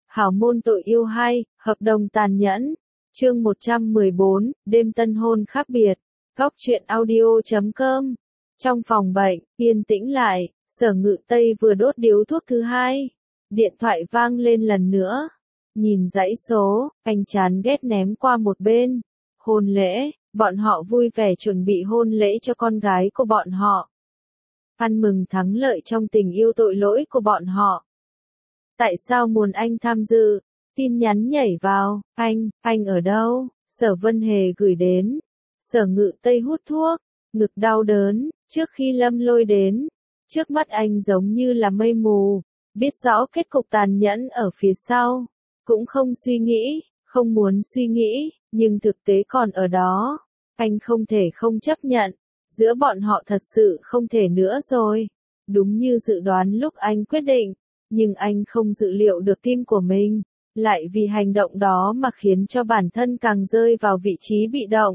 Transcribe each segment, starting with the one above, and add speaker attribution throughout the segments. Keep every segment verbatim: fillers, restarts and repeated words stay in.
Speaker 1: Hảo môn tội yêu hay, hợp đồng tàn nhẫn. Chương một trăm mười bốn, đêm tân hôn khác biệt. Góc truyện audio chấm com. Trong phòng bệnh, yên tĩnh lại, Sở Ngự Tây vừa đốt điếu thuốc thứ hai. Điện thoại vang lên lần nữa. Nhìn dãy số, anh chán ghét ném qua một bên. Hôn lễ, bọn họ vui vẻ chuẩn bị hôn lễ cho con gái của bọn họ. Ăn mừng thắng lợi trong tình yêu tội lỗi của bọn họ. Tại sao muốn anh tham dự? Tin nhắn nhảy vào, anh, anh ở đâu? Sở Vân Hề gửi đến. Sở Ngự Tây hút thuốc, ngực đau đớn, trước khi Lâm Lôi đến. Trước mắt anh giống như là mây mù, biết rõ kết cục tàn nhẫn ở phía sau. Cũng không suy nghĩ, không muốn suy nghĩ, nhưng thực tế còn ở đó. Anh không thể không chấp nhận, giữa bọn họ thật sự không thể nữa rồi. Đúng như dự đoán lúc anh quyết định, nhưng anh không dự liệu được tim của mình, lại vì hành động đó mà khiến cho bản thân càng rơi vào vị trí bị động.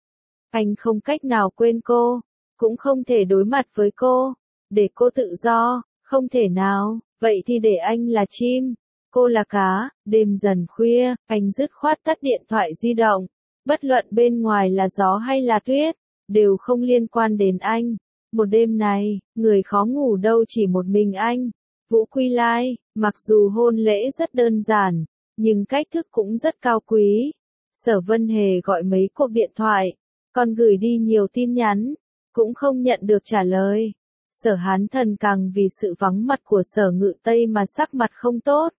Speaker 1: Anh không cách nào quên cô, cũng không thể đối mặt với cô, để cô tự do, không thể nào, vậy thì để anh là chim, cô là cá. Đêm dần khuya, anh dứt khoát tắt điện thoại di động, bất luận bên ngoài là gió hay là tuyết, đều không liên quan đến anh. Một đêm này, người khó ngủ đâu chỉ một mình anh. Vũ Quy Lai, mặc dù hôn lễ rất đơn giản, nhưng cách thức cũng rất cao quý. Sở Vân Hề gọi mấy cuộc điện thoại, còn gửi đi nhiều tin nhắn, cũng không nhận được trả lời. Sở Hán Thần càng vì sự vắng mặt của Sở Ngự Tây mà sắc mặt không tốt.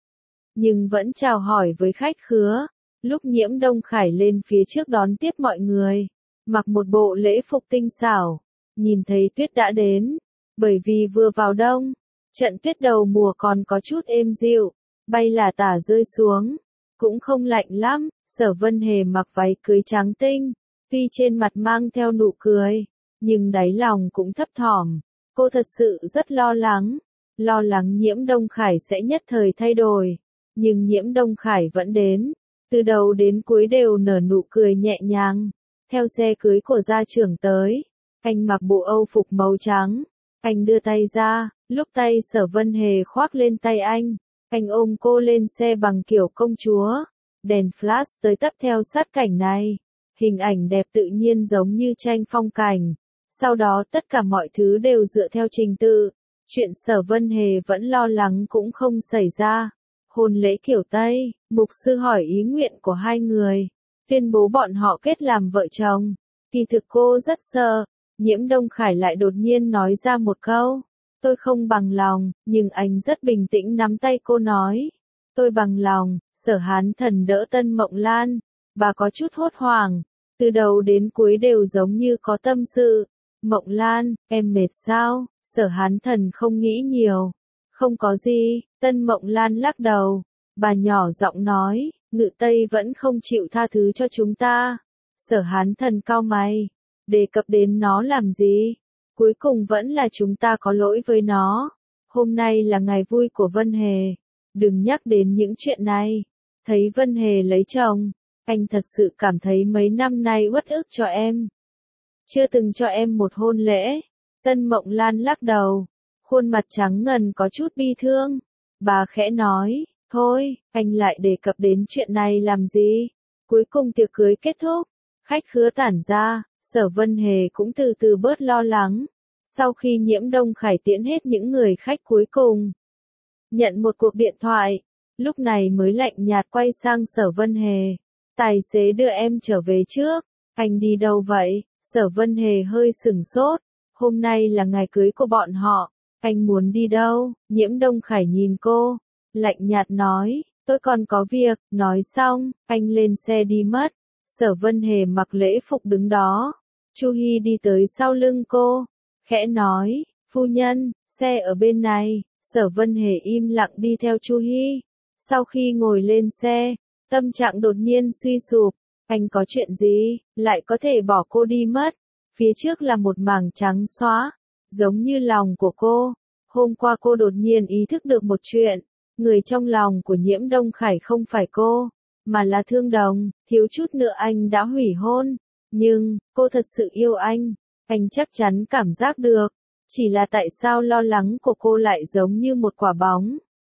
Speaker 1: Nhưng vẫn chào hỏi với khách khứa. Lúc Nhiễm Đông Khải lên phía trước đón tiếp mọi người, mặc một bộ lễ phục tinh xảo, nhìn thấy tuyết đã đến, bởi vì vừa vào đông. Trận tuyết đầu mùa còn có chút êm dịu, bay lả tả rơi xuống, cũng không lạnh lắm. Sở Vân Hề mặc váy cưới trắng tinh, tuy trên mặt mang theo nụ cười, nhưng đáy lòng cũng thấp thỏm. Cô thật sự rất lo lắng, lo lắng Nhiễm Đông Khải sẽ nhất thời thay đổi, nhưng Nhiễm Đông Khải vẫn đến, từ đầu đến cuối đều nở nụ cười nhẹ nhàng. Theo xe cưới của gia trưởng tới, anh mặc bộ âu phục màu trắng, anh đưa tay ra. Lúc tay Sở Vân Hề khoác lên tay anh, anh ôm cô lên xe bằng kiểu công chúa. Đèn flash tới tấp theo sát cảnh này. Hình ảnh đẹp tự nhiên giống như tranh phong cảnh. Sau đó tất cả mọi thứ đều dựa theo trình tự. Chuyện Sở Vân Hề vẫn lo lắng cũng không xảy ra. Hôn lễ kiểu Tây, mục sư hỏi ý nguyện của hai người, tuyên bố bọn họ kết làm vợ chồng. Kỳ thực cô rất sợ, Nhiễm Đông Khải lại đột nhiên nói ra một câu. Tôi không bằng lòng, nhưng anh rất bình tĩnh nắm tay cô nói. Tôi bằng lòng. Sở Hán Thần đỡ Tân Mộng Lan. Bà có chút hốt hoảng. Từ đầu đến cuối đều giống như có tâm sự. Mộng Lan, em mệt sao? Sở Hán Thần không nghĩ nhiều. Không có gì. Tân Mộng Lan lắc đầu. Bà nhỏ giọng nói, Ngự Tây vẫn không chịu tha thứ cho chúng ta. Sở Hán Thần cau mày. Đề cập đến nó làm gì? Cuối cùng vẫn là chúng ta có lỗi với nó. Hôm nay là ngày vui của Vân Hề. Đừng nhắc đến những chuyện này. Thấy Vân Hề lấy chồng, anh thật sự cảm thấy mấy năm nay uất ức cho em. Chưa từng cho em một hôn lễ. Tân Mộng Lan lắc đầu. Khuôn mặt trắng ngần có chút bi thương. Bà khẽ nói, thôi, anh lại đề cập đến chuyện này làm gì? Cuối cùng tiệc cưới kết thúc. Khách khứa tản ra. Sở Vân Hề cũng từ từ bớt lo lắng. Sau khi Nhiễm Đông Khải tiễn hết những người khách cuối cùng, nhận một cuộc điện thoại, lúc này mới lạnh nhạt quay sang Sở Vân Hề. Tài xế đưa em trở về trước. Anh đi đâu vậy? Sở Vân Hề hơi sửng sốt. Hôm nay là ngày cưới của bọn họ. Anh muốn đi đâu? Nhiễm Đông Khải nhìn cô, lạnh nhạt nói, tôi còn có việc. Nói xong, anh lên xe đi mất. Sở Vân Hề mặc lễ phục đứng đó. Chu Hi đi tới sau lưng cô, khẽ nói, phu nhân, xe ở bên này. Sở Vân Hề im lặng đi theo Chu Hi. Sau khi ngồi lên xe, tâm trạng đột nhiên suy sụp. Anh có chuyện gì, lại có thể bỏ cô đi mất? Phía trước là một mảng trắng xóa, giống như lòng của cô. Hôm qua cô đột nhiên ý thức được một chuyện. Người trong lòng của Nhiễm Đông Khải không phải cô, mà là Thương Đồng. Thiếu chút nữa anh đã hủy hôn. Nhưng, cô thật sự yêu anh. Anh chắc chắn cảm giác được. Chỉ là tại sao lo lắng của cô lại giống như một quả bóng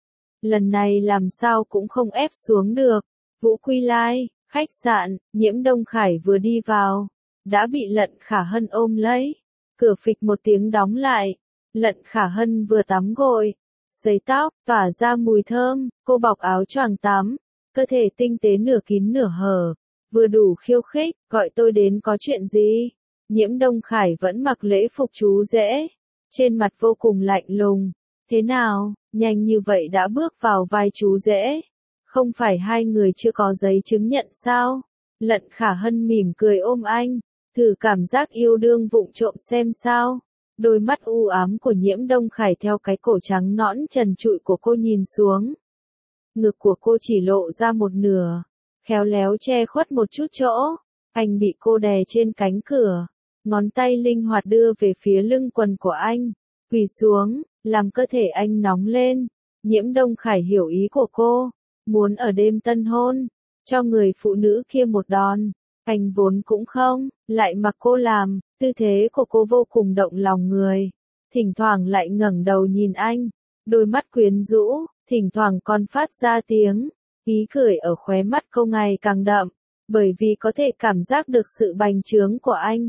Speaker 1: lần này làm sao cũng không ép xuống được. Vũ Quy Lai, khách sạn, Nhiễm Đông Khải vừa đi vào, đã bị Lận Khả Hân ôm lấy. Cửa phịch một tiếng đóng lại. Lận Khả Hân vừa tắm gội, sấy tóc, tỏa ra mùi thơm, cô bọc áo choàng tắm, cơ thể tinh tế nửa kín nửa hở, vừa đủ khiêu khích, gọi tôi đến có chuyện gì? Nhiễm Đông Khải vẫn mặc lễ phục chú rể, trên mặt vô cùng lạnh lùng. Thế nào, nhanh như vậy đã bước vào vai chú rể? Không phải hai người chưa có giấy chứng nhận sao? Lận Khả Hân mỉm cười ôm anh, thử cảm giác yêu đương vụng trộm xem sao. Đôi mắt u ám của Nhiễm Đông Khải theo cái cổ trắng nõn trần trụi của cô nhìn xuống. Ngực của cô chỉ lộ ra một nửa, khéo léo che khuất một chút chỗ. Anh bị cô đè trên cánh cửa, ngón tay linh hoạt đưa về phía lưng quần của anh, quỳ xuống, làm cơ thể anh nóng lên. Nhiễm Đông Khải hiểu ý của cô, muốn ở đêm tân hôn, cho người phụ nữ kia một đòn. Anh vốn cũng không, lại mặc cô làm, tư thế của cô vô cùng động lòng người. Thỉnh thoảng lại ngẩng đầu nhìn anh, đôi mắt quyến rũ, thỉnh thoảng còn phát ra tiếng, ý cười ở khóe mắt cô ngày càng đậm, bởi vì có thể cảm giác được sự bành trướng của anh.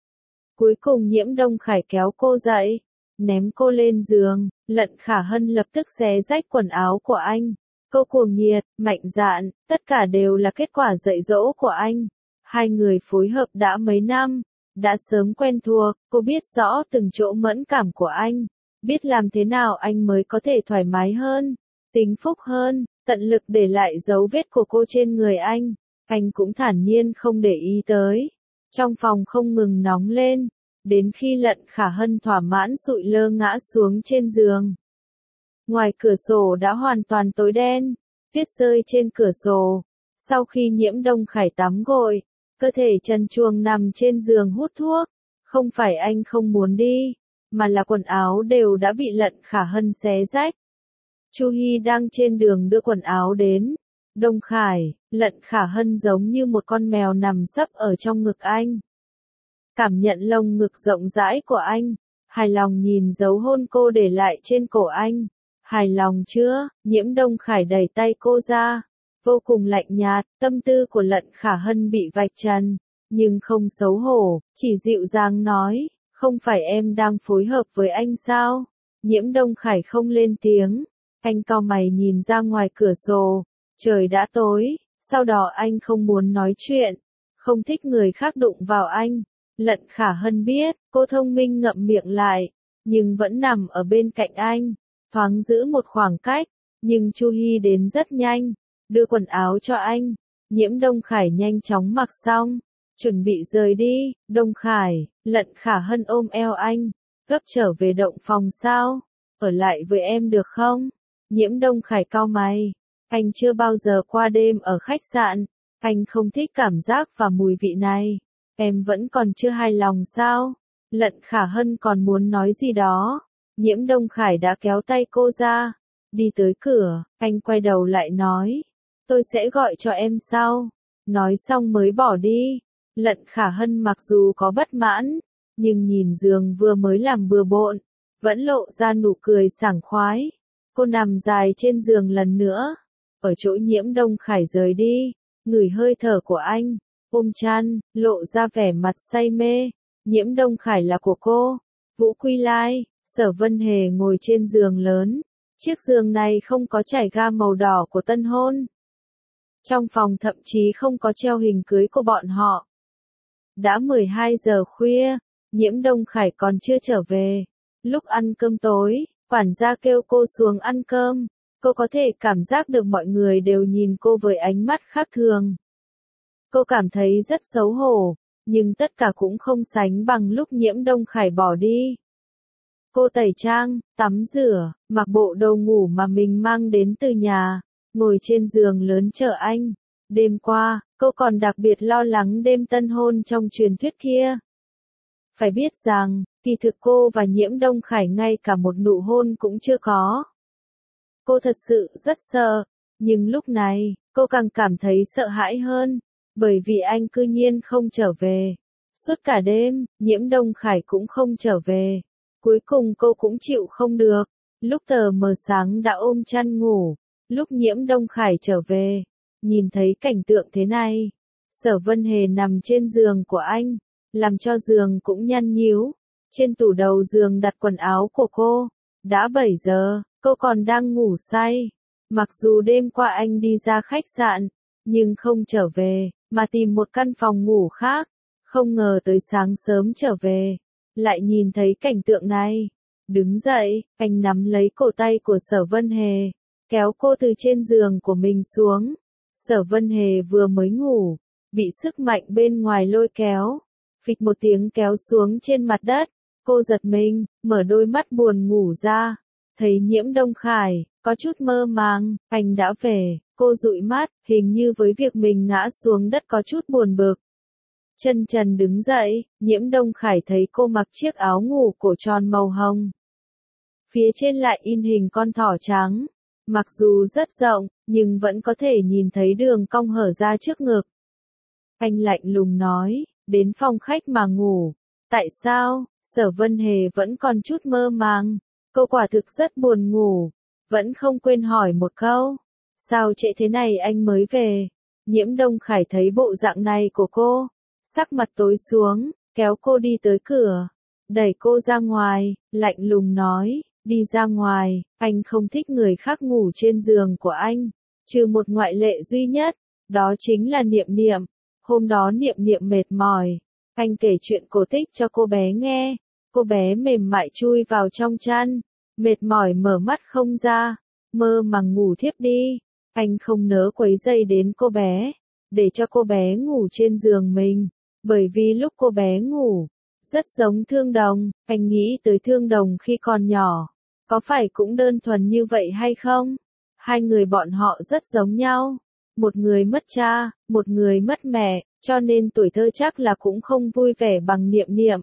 Speaker 1: Cuối cùng Nhiễm Đông Khải kéo cô dậy, ném cô lên giường. Lận Khả Hân lập tức xé rách quần áo của anh. Cô cuồng nhiệt, mạnh dạn, tất cả đều là kết quả dạy dỗ của anh. Hai người phối hợp đã mấy năm, đã sớm quen thuộc, cô biết rõ từng chỗ mẫn cảm của anh, biết làm thế nào anh mới có thể thoải mái hơn, tính phúc hơn, tận lực để lại dấu vết của cô trên người anh. Anh cũng thản nhiên không để ý tới. Trong phòng không ngừng nóng lên, đến khi Lận Khả Hân thỏa mãn sụi lơ ngã xuống trên giường. Ngoài cửa sổ đã hoàn toàn tối đen, tuyết rơi trên cửa sổ. Sau khi Nhiễm Đông Khải tắm gội, cơ thể trần truồng nằm trên giường hút thuốc. Không phải anh không muốn đi, mà là quần áo đều đã bị Lận Khả Hân xé rách. Chu Hi đang trên đường đưa quần áo đến. Đông Khải, Lận Khả Hân giống như một con mèo nằm sấp ở trong ngực anh. Cảm nhận lông ngực rộng rãi của anh, hài lòng nhìn dấu hôn cô để lại trên cổ anh. Hài lòng chưa? Nhiễm Đông Khải đẩy tay cô ra, vô cùng lạnh nhạt. Tâm tư của Lận Khả Hân bị vạch trần, nhưng không xấu hổ, chỉ dịu dàng nói, không phải em đang phối hợp với anh sao? Nhiễm Đông Khải không lên tiếng, anh cau mày nhìn ra ngoài cửa sổ, trời đã tối, sau đó anh không muốn nói chuyện, không thích người khác đụng vào anh. Lận Khả Hân biết, cô thông minh ngậm miệng lại, nhưng vẫn nằm ở bên cạnh anh, thoáng giữ một khoảng cách, nhưng Chu Hi đến rất nhanh, đưa quần áo cho anh. Nhiễm Đông Khải nhanh chóng mặc xong, chuẩn bị rời đi. Đông Khải, Lận Khả Hân ôm eo anh, gấp trở về động phòng sao? Ở lại với em được không? Nhiễm Đông Khải cau mày, anh chưa bao giờ qua đêm ở khách sạn, anh không thích cảm giác và mùi vị này. Em vẫn còn chưa hài lòng sao? Lận Khả Hân còn muốn nói gì đó. Nhiễm Đông Khải đã kéo tay cô ra, đi tới cửa, anh quay đầu lại nói, tôi sẽ gọi cho em sau. Nói xong mới bỏ đi. Lận Khả Hân mặc dù có bất mãn, nhưng nhìn giường vừa mới làm bừa bộn, vẫn lộ ra nụ cười sảng khoái. Cô nằm dài trên giường lần nữa, ở chỗ Nhiễm Đông Khải rời đi, ngửi hơi thở của anh, ôm chăn, lộ ra vẻ mặt say mê. Nhiễm Đông Khải là của cô. Vũ Quy Lai, Sở Vân Hề ngồi trên giường lớn. Chiếc giường này không có trải ga màu đỏ của tân hôn. Trong phòng thậm chí không có treo hình cưới của bọn họ. Đã mười hai giờ khuya, Nhiễm Đông Khải còn chưa trở về. Lúc ăn cơm tối, quản gia kêu cô xuống ăn cơm. Cô có thể cảm giác được mọi người đều nhìn cô với ánh mắt khác thường. Cô cảm thấy rất xấu hổ, nhưng tất cả cũng không sánh bằng lúc Nhiễm Đông Khải bỏ đi. Cô tẩy trang, tắm rửa, mặc bộ đồ ngủ mà mình mang đến từ nhà, ngồi trên giường lớn chờ anh. Đêm qua, cô còn đặc biệt lo lắng đêm tân hôn trong truyền thuyết kia. Phải biết rằng, kỳ thực cô và Nhiễm Đông Khải ngay cả một nụ hôn cũng chưa có. Cô thật sự rất sợ, nhưng lúc này, cô càng cảm thấy sợ hãi hơn, bởi vì anh cư nhiên không trở về. Suốt cả đêm, Nhiễm Đông Khải cũng không trở về. Cuối cùng cô cũng chịu không được, lúc tờ mờ sáng đã ôm chăn ngủ, Lúc Nhiễm Đông Khải trở về, nhìn thấy cảnh tượng thế này, Sở Vân Hề nằm trên giường của anh, làm cho giường cũng nhăn nhíu. Trên tủ đầu giường đặt quần áo của cô. Đã bảy giờ, cô còn đang ngủ say. Mặc dù đêm qua anh đi ra khách sạn, nhưng không trở về, mà tìm một căn phòng ngủ khác. Không ngờ tới sáng sớm trở về, lại nhìn thấy cảnh tượng này. Đứng dậy, anh nắm lấy cổ tay của Sở Vân Hề, kéo cô từ trên giường của mình xuống. Sở Vân Hề vừa mới ngủ, bị sức mạnh bên ngoài lôi kéo, phịch một tiếng kéo xuống trên mặt đất. Cô giật mình, mở đôi mắt buồn ngủ ra, thấy Nhiễm Đông Khải, có chút mơ màng, anh đã về. Cô dụi mắt, hình như với việc mình ngã xuống đất có chút buồn bực. Chân trần đứng dậy, Nhiễm Đông Khải thấy cô mặc chiếc áo ngủ cổ tròn màu hồng. Phía trên lại in hình con thỏ trắng. Mặc dù rất rộng, nhưng vẫn có thể nhìn thấy đường cong hở ra trước ngực. Anh lạnh lùng nói, đến phòng khách mà ngủ. Tại sao? Sở Vân Hề vẫn còn chút mơ màng. Cô quả thực rất buồn ngủ. Vẫn không quên hỏi một câu. Sao trễ thế này anh mới về? Nhiễm Đông Khải thấy bộ dạng này của cô, sắc mặt tối xuống, kéo cô đi tới cửa, đẩy cô ra ngoài, lạnh lùng nói, đi ra ngoài, anh không thích người khác ngủ trên giường của anh, trừ một ngoại lệ duy nhất, đó chính là Niệm Niệm. Hôm đó Niệm Niệm mệt mỏi, anh kể chuyện cổ tích cho cô bé nghe, cô bé mềm mại chui vào trong chăn, mệt mỏi mở mắt không ra, mơ màng ngủ thiếp đi. Anh không nỡ quấy rầy đến cô bé, để cho cô bé ngủ trên giường mình, bởi vì lúc cô bé ngủ, rất giống Thương Đồng, anh nghĩ tới Thương Đồng khi còn nhỏ, có phải cũng đơn thuần như vậy hay không? Hai người bọn họ rất giống nhau, một người mất cha, một người mất mẹ, cho nên tuổi thơ chắc là cũng không vui vẻ bằng Niệm Niệm.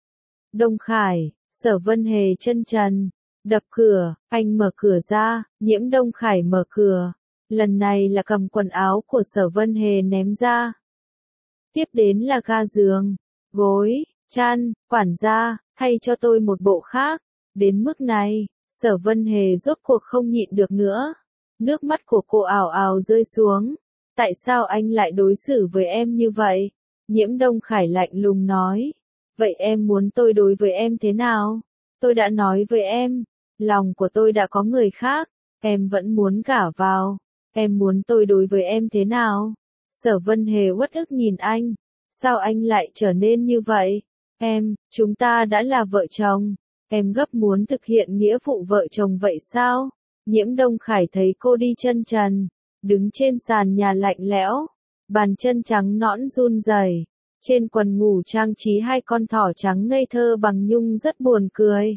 Speaker 1: Đông Khải, Sở Vân Hề chân trần, đập cửa, anh mở cửa ra, Nhiễm Đông Khải mở cửa. Lần này là cầm quần áo của Sở Vân Hề ném ra. Tiếp đến là ga giường, gối, chăn, quản gia, thay cho tôi một bộ khác. Đến mức này, Sở Vân Hề rốt cuộc không nhịn được nữa. Nước mắt của cô ào ào rơi xuống. Tại sao anh lại đối xử với em như vậy? Nhiễm Đông Khải lạnh lùng nói. Vậy em muốn tôi đối với em thế nào? Tôi đã nói với em, lòng của tôi đã có người khác, em vẫn muốn gả vào. Em muốn tôi đối với em thế nào? Sở Vân Hề uất ức nhìn anh. Sao anh lại trở nên như vậy? Em, chúng ta đã là vợ chồng. Em gấp muốn thực hiện nghĩa vụ vợ chồng vậy sao? Nhiễm Đông Khải thấy cô đi chân trần, đứng trên sàn nhà lạnh lẽo, bàn chân trắng nõn run rẩy, trên quần ngủ trang trí hai con thỏ trắng ngây thơ bằng nhung rất buồn cười.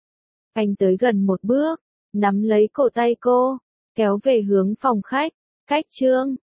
Speaker 1: Anh tới gần một bước, nắm lấy cổ tay cô, kéo về hướng phòng khách. Cách chương